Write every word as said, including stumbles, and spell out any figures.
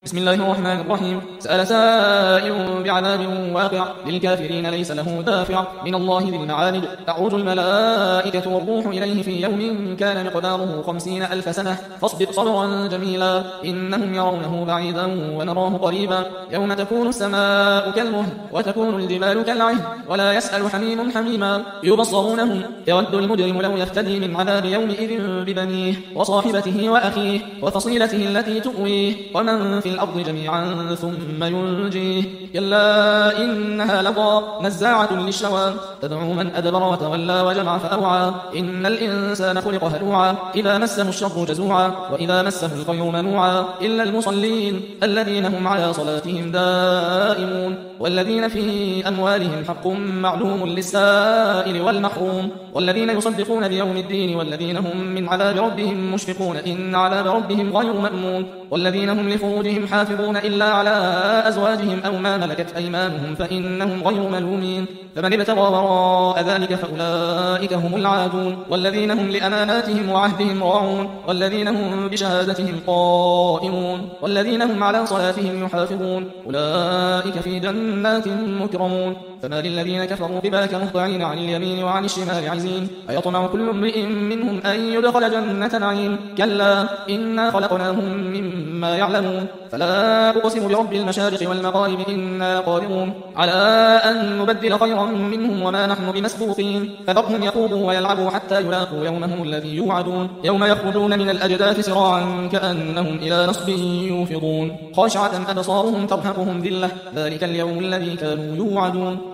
بسم الله الرحمن الرحيم. سأل سائل بعذاب واقع للكافرين ليس له دافع من الله ذي المعارج. تعرج الملائكة والروح إليه في يوم كان مقداره خمسين ألف سنة فاصبر صبرا جميلا إنهم يرونه بعيدا ونراه قريبا يوم تكون السماء كالمهل وتكون الجبال كالعهن ولا يسأل حميم حميما يبصرونهم يود المجرم لو يفتدي من عذاب يومئذ ببنيه وصاحبته وأخيه وفصيلته التي تؤويه ومن في الأرض جميعا ثم ينجيه كلا إنها لظى نزاعة للشوى تدعو من أدبر وتولى وجمع فأوعى إن الإنسان خلق هلوعا إذا مسه الشر جزوعا وإذا مسه الخير منوعا إلا المصلين الذين هم على صلاتهم دائمون والذين في أموالهم حق معلوم للسائل والمحروم والذين يصدقون بيوم الدين والذين هم من عذاب ربهم مشفقون إن عذاب ربهم غير مأمون والذين هم لفروجهم حافظون إلا على أزواجهم أو ما ملكت أيمانهم فإنهم غير ملومين فمن ابتغى وراء ذلك فأولئك هم العادون والذين هم لأماناتهم وعهدهم راعون والذين هم بشهادتهم قائمون والذين هم على صلاتهم يحافظون أولئك في جنات مكرمون فما للذين كفروا بذلك مهطعين عن اليمين وعن الشمال عزين أيطمع كل امرئ منهم أن يدخل جنة نعيم كلا إنا خلقناهم مما يعلمون فلا أقسم برب المشارق والمغارب إنا قادرون على أن نبدل خيرا منهم وما نحن بمسبوقين فذرهم يخوضوا ويلعبوا حتى يلاقوا يومهم الذي يوعدون يوم يخرجون من الأجداث سراعا كأنهم إلى نصب يوفضون خاشعة أبصارهم ترهقهم ذلة ذلك اليوم الذي كانوا يوعدون